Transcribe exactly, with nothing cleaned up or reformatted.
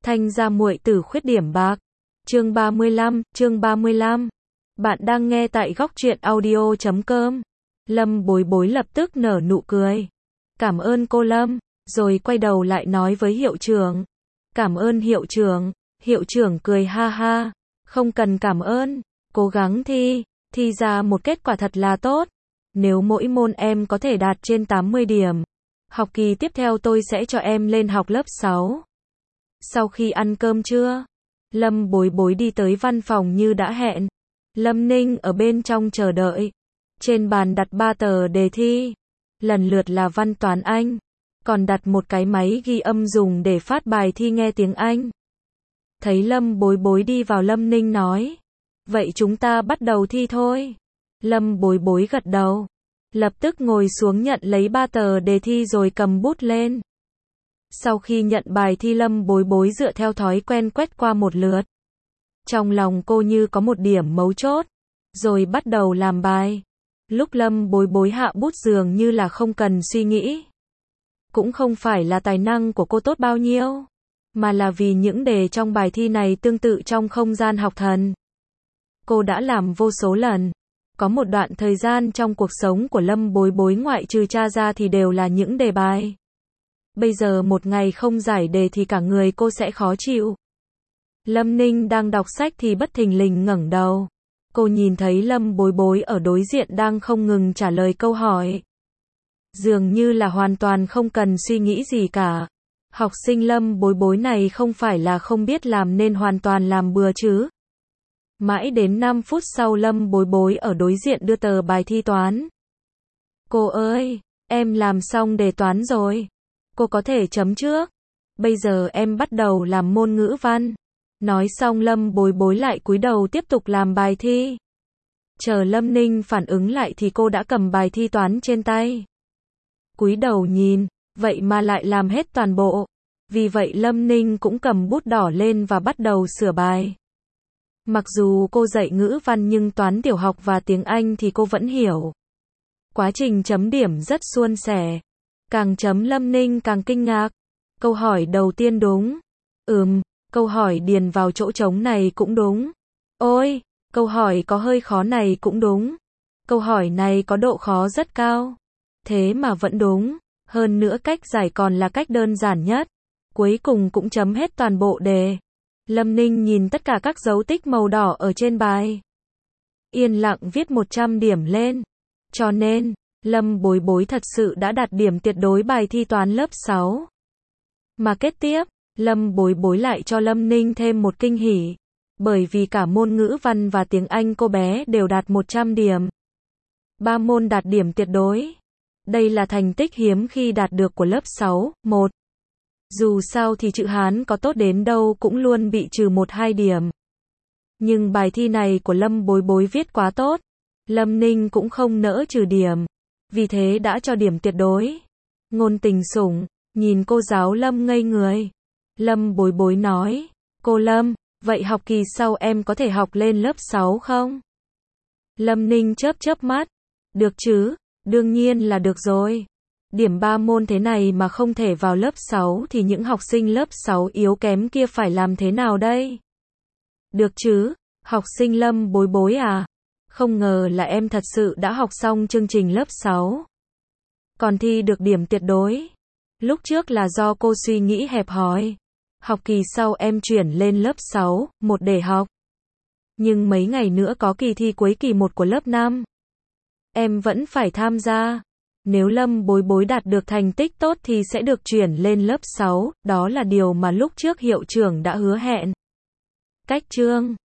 Thanh gia muội tử khuyết điểm bạc. Chương ba mươi lăm, chương ba mươi lăm. Bạn đang nghe tại góc truyện audio chấm com. Lâm Bối Bối lập tức nở nụ cười. Cảm ơn cô Lâm, rồi quay đầu lại nói với hiệu trưởng. Cảm ơn hiệu trưởng. Hiệu trưởng cười ha ha. Không cần cảm ơn, cố gắng thi, thi ra một kết quả thật là tốt. Nếu mỗi môn em có thể đạt trên tám mươi điểm, học kỳ tiếp theo tôi sẽ cho em lên học lớp sáu. Sau khi ăn cơm trưa, Lâm Bối Bối đi tới văn phòng như đã hẹn. Lâm Ninh ở bên trong chờ đợi. Trên bàn đặt ba tờ đề thi, lần lượt là văn toán Anh, còn đặt một cái máy ghi âm dùng để phát bài thi nghe tiếng Anh. Thấy Lâm Bối Bối đi vào, Lâm Ninh nói, vậy chúng ta bắt đầu thi thôi. Lâm Bối Bối gật đầu, lập tức ngồi xuống nhận lấy ba tờ đề thi rồi cầm bút lên. Sau khi nhận bài thi, Lâm Bối Bối dựa theo thói quen quét qua một lượt. Trong lòng cô như có một điểm mấu chốt, rồi bắt đầu làm bài. Lúc Lâm Bối Bối hạ bút dường như là không cần suy nghĩ. Cũng không phải là tài năng của cô tốt bao nhiêu, mà là vì những đề trong bài thi này tương tự trong không gian học thần. Cô đã làm vô số lần. Có một đoạn thời gian trong cuộc sống của Lâm Bối Bối ngoại trừ tra ra thì đều là những đề bài. Bây giờ một ngày không giải đề thì cả người cô sẽ khó chịu. Lâm Ninh đang đọc sách thì bất thình lình ngẩng đầu. Cô nhìn thấy Lâm Bối Bối ở đối diện đang không ngừng trả lời câu hỏi. Dường như là hoàn toàn không cần suy nghĩ gì cả. Học sinh Lâm Bối Bối này không phải là không biết làm nên hoàn toàn làm bừa chứ. Mãi đến năm phút sau, Lâm Bối Bối ở đối diện đưa tờ bài thi toán. Cô ơi, em làm xong đề toán rồi. Cô có thể chấm trước. Bây giờ em bắt đầu làm môn ngữ văn. Nói xong, Lâm Bối Bối lại cúi đầu tiếp tục làm bài thi. Chờ Lâm Ninh phản ứng lại thì cô đã cầm bài thi toán trên tay. Cúi đầu nhìn, vậy mà lại làm hết toàn bộ. Vì vậy Lâm Ninh cũng cầm bút đỏ lên và bắt đầu sửa bài. Mặc dù cô dạy ngữ văn nhưng toán tiểu học và tiếng Anh thì cô vẫn hiểu. Quá trình chấm điểm rất suôn sẻ. Càng chấm Lâm Ninh càng kinh ngạc. Câu hỏi đầu tiên đúng. Ừm, câu hỏi điền vào chỗ trống này cũng đúng. Ôi, câu hỏi có hơi khó này cũng đúng. Câu hỏi này có độ khó rất cao. Thế mà vẫn đúng. Hơn nữa cách giải còn là cách đơn giản nhất. Cuối cùng cũng chấm hết toàn bộ đề. Lâm Ninh nhìn tất cả các dấu tích màu đỏ ở trên bài. Yên lặng viết một trăm điểm lên. Cho nên, Lâm Bối Bối thật sự đã đạt điểm tuyệt đối bài thi toán lớp sáu. Mà kết tiếp, Lâm Bối Bối lại cho Lâm Ninh thêm một kinh hỉ. Bởi vì cả môn ngữ văn và tiếng Anh cô bé đều đạt một trăm điểm. Ba môn đạt điểm tuyệt đối. Đây là thành tích hiếm khi đạt được của lớp sáu, một. Dù sao thì chữ Hán có tốt đến đâu cũng luôn bị trừ một hai điểm. Nhưng bài thi này của Lâm Bối Bối viết quá tốt. Lâm Ninh cũng không nỡ trừ điểm. Vì thế đã cho điểm tuyệt đối. Ngôn Tình Sủng, nhìn cô giáo Lâm ngây người. Lâm Bối Bối nói, cô Lâm, vậy học kỳ sau em có thể học lên lớp sáu không? Lâm Ninh chớp chớp mắt. Được chứ, đương nhiên là được rồi. Điểm ba môn thế này mà không thể vào lớp sáu thì những học sinh lớp sáu yếu kém kia phải làm thế nào đây? Được chứ, học sinh Lâm Bối Bối à? Không ngờ là em thật sự đã học xong chương trình lớp sáu. Còn thi được điểm tuyệt đối. Lúc trước là do cô suy nghĩ hẹp hòi. Học kỳ sau em chuyển lên lớp sáu, một để học. Nhưng mấy ngày nữa có kỳ thi cuối kỳ một của lớp năm. Em vẫn phải tham gia. Nếu Lâm Bối Bối đạt được thành tích tốt thì sẽ được chuyển lên lớp sáu, đó là điều mà lúc trước hiệu trưởng đã hứa hẹn. Cách chương